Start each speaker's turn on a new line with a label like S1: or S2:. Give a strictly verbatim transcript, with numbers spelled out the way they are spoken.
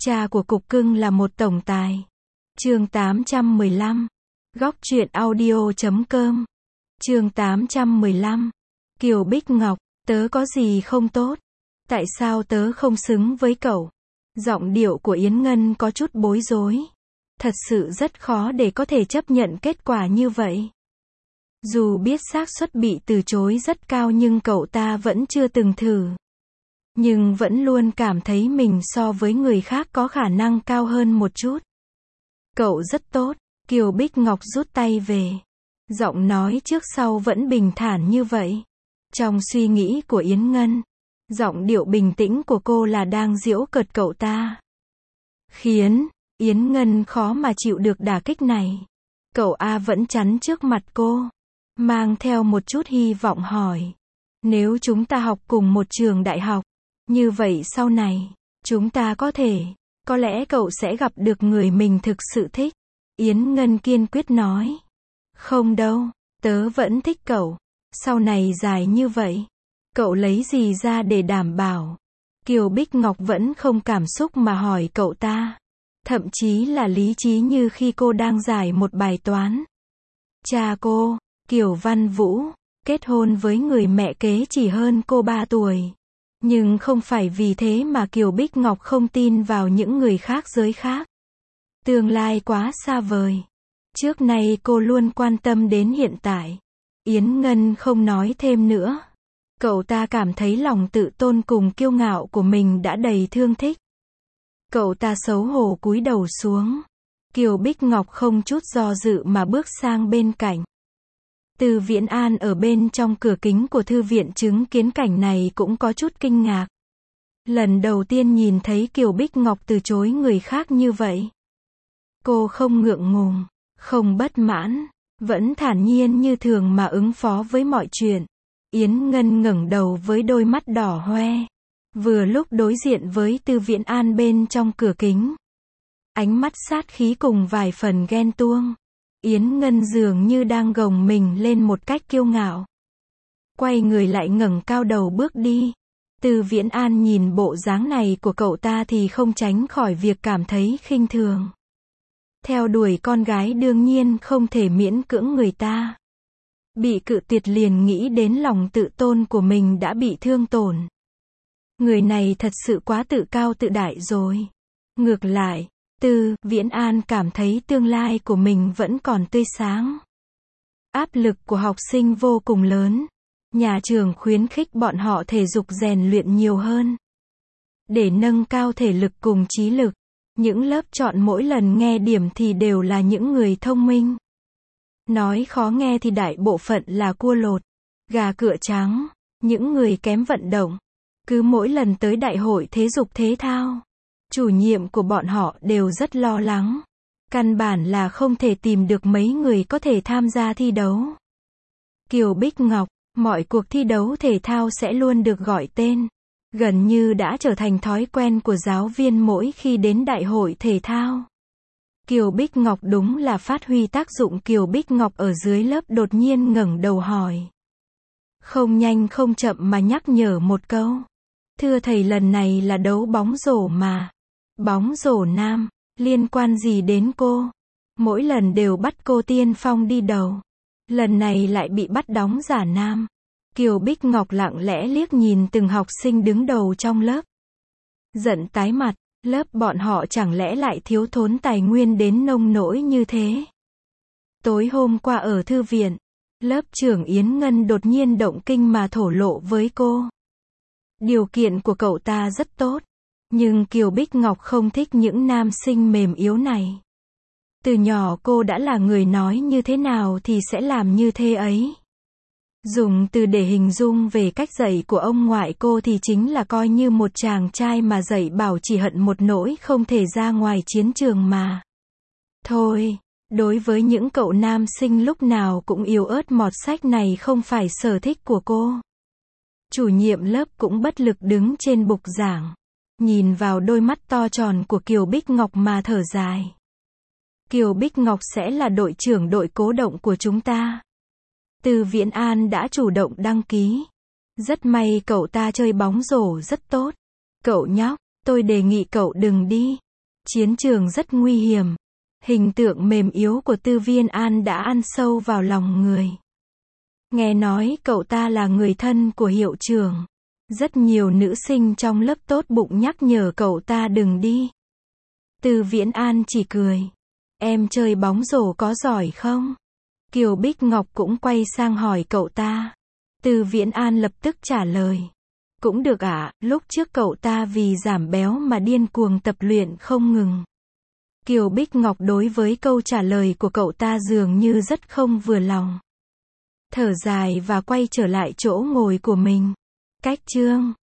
S1: Cha của cục cưng là một tổng tài. Chương tám trăm mười lăm. Góc truyện audio chấm com. Chương tám trăm mười lăm. Kiều Bích Ngọc, tớ có gì không tốt? Tại sao tớ không xứng với cậu? Giọng điệu của Yến Ngân có chút bối rối. Thật sự rất khó để có thể chấp nhận kết quả như vậy. Dù biết xác suất bị từ chối rất cao nhưng cậu ta vẫn chưa từng thử. Nhưng vẫn luôn cảm thấy mình so với người khác có khả năng cao hơn một chút. Cậu rất tốt, Kiều Bích Ngọc rút tay về. Giọng nói trước sau vẫn bình thản như vậy. Trong suy nghĩ của Yến Ngân, giọng điệu bình tĩnh của cô là đang giễu cợt cậu ta. Khiến Yến Ngân khó mà chịu được đả kích này. Cậu A vẫn chắn trước mặt cô, mang theo một chút hy vọng hỏi. Nếu chúng ta học cùng một trường đại học, như vậy sau này, chúng ta có thể, có lẽ cậu sẽ gặp được người mình thực sự thích. Yến Ngân kiên quyết nói. Không đâu, tớ vẫn thích cậu. Sau này dài như vậy, cậu lấy gì ra để đảm bảo? Kiều Bích Ngọc vẫn không cảm xúc mà hỏi cậu ta. Thậm chí là lý trí như khi cô đang giải một bài toán. Cha cô, Kiều Văn Vũ, kết hôn với người mẹ kế chỉ hơn cô ba tuổi. Nhưng không phải vì thế mà Kiều Bích Ngọc không tin vào những người khác giới khác. Tương lai quá xa vời. Trước nay cô luôn quan tâm đến hiện tại. Yến Ngân không nói thêm nữa. Cậu ta cảm thấy lòng tự tôn cùng kiêu ngạo của mình đã đầy thương tích. Cậu ta xấu hổ cúi đầu xuống. Kiều Bích Ngọc không chút do dự mà bước sang bên cạnh. Từ Viễn An ở bên trong cửa kính của thư viện chứng kiến cảnh này cũng có chút kinh ngạc. Lần đầu tiên nhìn thấy Kiều Bích Ngọc từ chối người khác như vậy. Cô không ngượng ngùng, không bất mãn, vẫn thản nhiên như thường mà ứng phó với mọi chuyện. Yến Ngân ngẩng đầu với đôi mắt đỏ hoe. Vừa lúc đối diện với Từ Viễn An bên trong cửa kính. Ánh mắt sát khí cùng vài phần ghen tuông. Yến Ngân dường như đang gồng mình lên một cách kiêu ngạo. Quay người lại ngẩng cao đầu bước đi. Từ Viễn An nhìn bộ dáng này của cậu ta thì không tránh khỏi việc cảm thấy khinh thường. Theo đuổi con gái đương nhiên không thể miễn cưỡng người ta. Bị cự tuyệt liền nghĩ đến lòng tự tôn của mình đã bị thương tổn. Người này thật sự quá tự cao tự đại rồi. Ngược lại, Từ Viễn An cảm thấy tương lai của mình vẫn còn tươi sáng. Áp lực của học sinh vô cùng lớn. Nhà trường khuyến khích bọn họ thể dục rèn luyện nhiều hơn. Để nâng cao thể lực cùng trí lực. Những lớp chọn mỗi lần nghe điểm thì đều là những người thông minh. Nói khó nghe thì đại bộ phận là cua lột, gà cựa trắng, những người kém vận động. Cứ mỗi lần tới đại hội thể dục thể thao, chủ nhiệm của bọn họ đều rất lo lắng. Căn bản là không thể tìm được mấy người có thể tham gia thi đấu. Kiều Bích Ngọc, mọi cuộc thi đấu thể thao sẽ luôn được gọi tên. Gần như đã trở thành thói quen của giáo viên mỗi khi đến đại hội thể thao. Kiều Bích Ngọc đúng là phát huy tác dụng. Kiều Bích Ngọc ở dưới lớp đột nhiên ngẩng đầu hỏi. Không nhanh không chậm mà nhắc nhở một câu. Thưa thầy, lần này là đấu bóng rổ mà. Bóng rổ nam, liên quan gì đến cô? Mỗi lần đều bắt cô tiên phong đi đầu. Lần này lại bị bắt đóng giả nam. Kiều Bích Ngọc lặng lẽ liếc nhìn từng học sinh đứng đầu trong lớp. Giận tái mặt, lớp bọn họ chẳng lẽ lại thiếu thốn tài nguyên đến nông nỗi như thế. Tối hôm qua ở thư viện, lớp trưởng Yến Ngân đột nhiên động kinh mà thổ lộ với cô. Điều kiện của cậu ta rất tốt, nhưng Kiều Bích Ngọc không thích những nam sinh mềm yếu này. Từ nhỏ cô đã là người nói như thế nào thì sẽ làm như thế ấy. Dùng từ để hình dung về cách dạy của ông ngoại cô thì chính là coi như một chàng trai mà dạy bảo chỉ hận một nỗi không thể ra ngoài chiến trường mà. Thôi, đối với những cậu nam sinh lúc nào cũng yếu ớt mọt sách này không phải sở thích của cô. Chủ nhiệm lớp cũng bất lực đứng trên bục giảng, nhìn vào đôi mắt to tròn của Kiều Bích Ngọc mà thở dài. Kiều Bích Ngọc sẽ là đội trưởng đội cố động của chúng ta. Từ Viễn An đã chủ động đăng ký. Rất may cậu ta chơi bóng rổ rất tốt. Cậu nhóc, tôi đề nghị cậu đừng đi. Chiến trường rất nguy hiểm. Hình tượng mềm yếu của Tư Viên An đã ăn sâu vào lòng người. Nghe nói cậu ta là người thân của hiệu trưởng. Rất nhiều nữ sinh trong lớp tốt bụng nhắc nhở cậu ta đừng đi. Tư Viễn An chỉ cười. Em chơi bóng rổ có giỏi không? Kiều Bích Ngọc cũng quay sang hỏi cậu ta. Tư Viễn An lập tức trả lời. Cũng được ạ, à, lúc trước cậu ta vì giảm béo mà điên cuồng tập luyện không ngừng. Kiều Bích Ngọc đối với câu trả lời của cậu ta dường như rất không vừa lòng. Thở dài và quay trở lại chỗ ngồi của mình. Cách chương